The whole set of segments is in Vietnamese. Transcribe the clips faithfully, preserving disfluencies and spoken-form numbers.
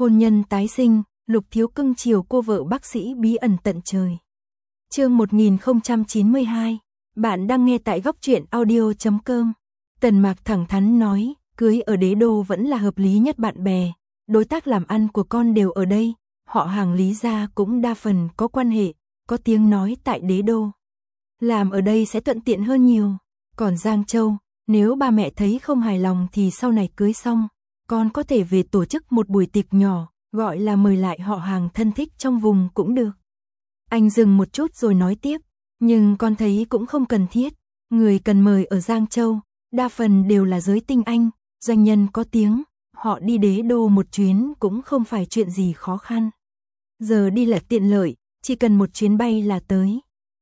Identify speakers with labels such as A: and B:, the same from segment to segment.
A: Hôn nhân tái sinh, Lục Thiếu cưng chiều cô vợ bác sĩ bí ẩn tận trời. Chương một nghìn không trăm chín mươi hai, bạn đang nghe tại góc truyện audio chấm com. Tần Mạc thẳng thắn nói, cưới ở đế đô vẫn là hợp lý nhất, bạn bè, đối tác làm ăn của con đều ở đây, họ hàng Lý gia cũng đa phần có quan hệ, có tiếng nói tại đế đô. Làm ở đây sẽ thuận tiện hơn nhiều, còn Giang Châu, nếu ba mẹ thấy không hài lòng thì sau này cưới xong, con có thể về tổ chức một buổi tiệc nhỏ, gọi là mời lại họ hàng thân thích trong vùng cũng được. Anh dừng một chút rồi nói tiếp, nhưng con thấy cũng không cần thiết, người cần mời ở Giang Châu, đa phần đều là giới tinh anh, doanh nhân có tiếng, họ đi đế đô một chuyến cũng không phải chuyện gì khó khăn. Giờ đi là tiện lợi, chỉ cần một chuyến bay là tới.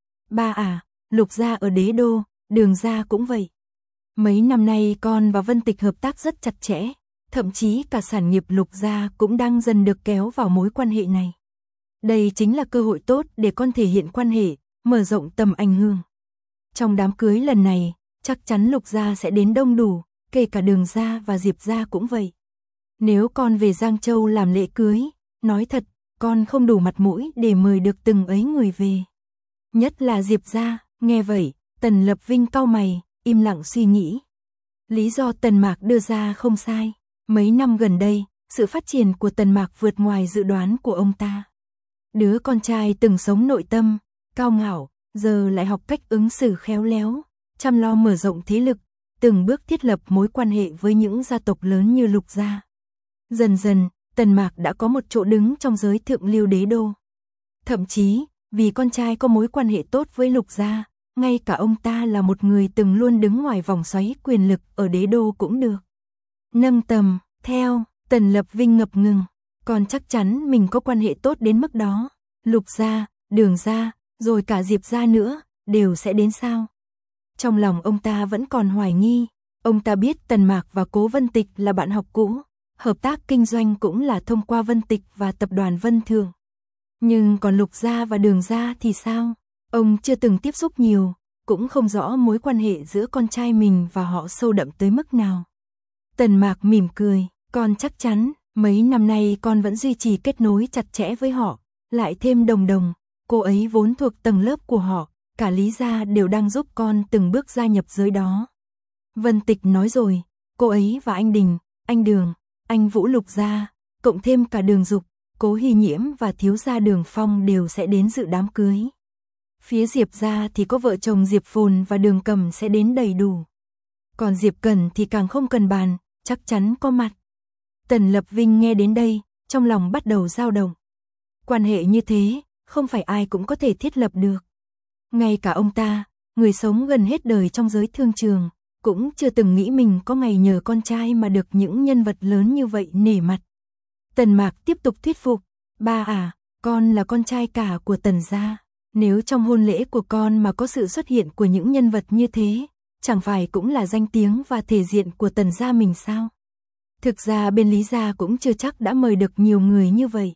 A: Ba à, Lục gia ở đế đô, Đường gia cũng vậy. Mấy năm nay con và Vân Tịch hợp tác rất chặt chẽ, thậm chí cả sản nghiệp Lục gia cũng đang dần được kéo vào mối quan hệ này. Đây chính là cơ hội tốt để con thể hiện quan hệ, mở rộng tầm ảnh hưởng. Trong đám cưới lần này, chắc chắn Lục gia sẽ đến đông đủ, kể cả Đường gia và Diệp gia cũng vậy. Nếu con về Giang Châu làm lễ cưới, nói thật, con không đủ mặt mũi để mời được từng ấy người về. Nhất là Diệp gia, nghe vậy, Tần Lập Vinh cau mày, im lặng suy nghĩ. Lý do Tần Mạc đưa ra không sai, mấy năm gần đây, sự phát triển của Tần Mạc vượt ngoài dự đoán của ông ta. Đứa con trai từng sống nội tâm, cao ngạo, giờ lại học cách ứng xử khéo léo, chăm lo mở rộng thế lực, từng bước thiết lập mối quan hệ với những gia tộc lớn như Lục gia. Dần dần, Tần Mạc đã có một chỗ đứng trong giới thượng lưu đế đô. Thậm chí, vì con trai có mối quan hệ tốt với Lục gia, ngay cả ông ta là một người từng luôn đứng ngoài vòng xoáy quyền lực ở đế đô cũng được nâng tầm theo. Tần Lập Vinh ngập ngừng, còn chắc chắn mình có quan hệ tốt đến mức đó, Lục gia, Đường gia, rồi cả Diệp gia nữa, đều sẽ đến sao? Trong lòng ông ta vẫn còn hoài nghi, ông ta biết Tần Mạc và Cố Vân Tịch là bạn học cũ, hợp tác kinh doanh cũng là thông qua Vân Tịch và tập đoàn Vân Thường. Nhưng còn Lục gia và Đường gia thì sao? Ông chưa từng tiếp xúc nhiều, cũng không rõ mối quan hệ giữa con trai mình và họ sâu đậm tới mức nào. Tần Mạc mỉm cười, con chắc chắn, mấy năm nay con vẫn duy trì kết nối chặt chẽ với họ, lại thêm Đồng Đồng, cô ấy vốn thuộc tầng lớp của họ, cả Lý gia đều đang giúp con từng bước gia nhập giới đó. Vân Tịch nói rồi, cô ấy và anh Đình, anh Đường, anh Vũ Lục gia, cộng thêm cả Đường Dục, Cố Hy Nhiễm và thiếu gia Đường Phong đều sẽ đến dự đám cưới. Phía Diệp gia thì có vợ chồng Diệp Phồn và Đường Cầm sẽ đến đầy đủ. Còn Diệp Cẩn thì càng không cần bàn, chắc chắn có mặt. Tần Lập Vinh nghe đến đây, trong lòng bắt đầu dao động. Quan hệ như thế, không phải ai cũng có thể thiết lập được. Ngay cả ông ta, người sống gần hết đời trong giới thương trường, cũng chưa từng nghĩ mình có ngày nhờ con trai mà được những nhân vật lớn như vậy nể mặt. Tần Mạc tiếp tục thuyết phục, ba à, con là con trai cả của Tần gia. Nếu trong hôn lễ của con mà có sự xuất hiện của những nhân vật như thế, chẳng phải cũng là danh tiếng và thể diện của Tần gia mình sao? Thực ra bên Lý gia cũng chưa chắc đã mời được nhiều người như vậy.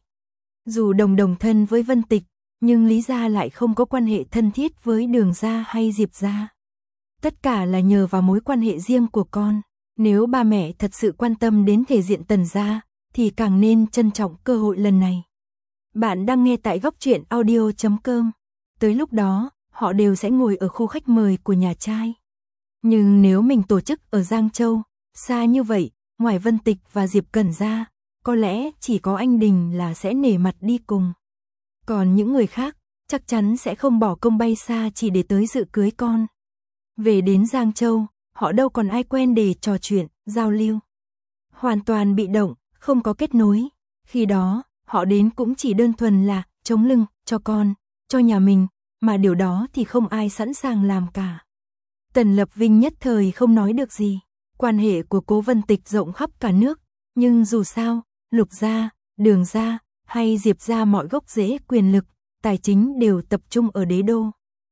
A: Dù Đồng Đồng thân với Vân Tịch, nhưng Lý gia lại không có quan hệ thân thiết với Đường gia hay Diệp gia. Tất cả là nhờ vào mối quan hệ riêng của con. Nếu ba mẹ thật sự quan tâm đến thể diện Tần gia, thì càng nên trân trọng cơ hội lần này. Bạn đang nghe tại góc truyện audio chấm com. Tới lúc đó, họ đều sẽ ngồi ở khu khách mời của nhà trai. Nhưng nếu mình tổ chức ở Giang Châu, xa như vậy, ngoài Vân Tịch và Diệp Cẩn ra, có lẽ chỉ có anh Đình là sẽ nể mặt đi cùng. Còn những người khác, chắc chắn sẽ không bỏ công bay xa chỉ để tới dự cưới con. Về đến Giang Châu, họ đâu còn ai quen để trò chuyện, giao lưu. Hoàn toàn bị động, không có kết nối. Khi đó, họ đến cũng chỉ đơn thuần là chống lưng cho con, cho nhà mình, mà điều đó thì không ai sẵn sàng làm cả. Tần Lập Vinh nhất thời không nói được gì. Quan hệ của Cố Vân Tịch rộng khắp cả nước, nhưng dù sao, Lục gia, Đường gia hay Diệp gia mọi gốc rễ quyền lực, tài chính đều tập trung ở đế đô.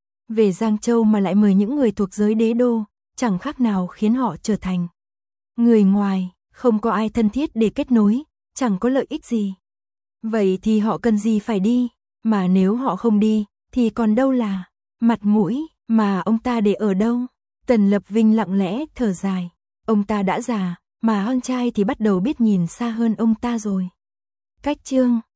A: Về Giang Châu mà lại mời những người thuộc giới đế đô, chẳng khác nào khiến họ trở thành người ngoài, không có ai thân thiết để kết nối, chẳng có lợi ích gì. Vậy thì họ cần gì phải đi, mà nếu họ không đi, thì còn đâu là mặt mũi mà ông ta để ở đâu? Tần Lập Vinh lặng lẽ thở dài, ông ta đã già, mà con trai thì bắt đầu biết nhìn xa hơn ông ta rồi. Cách chương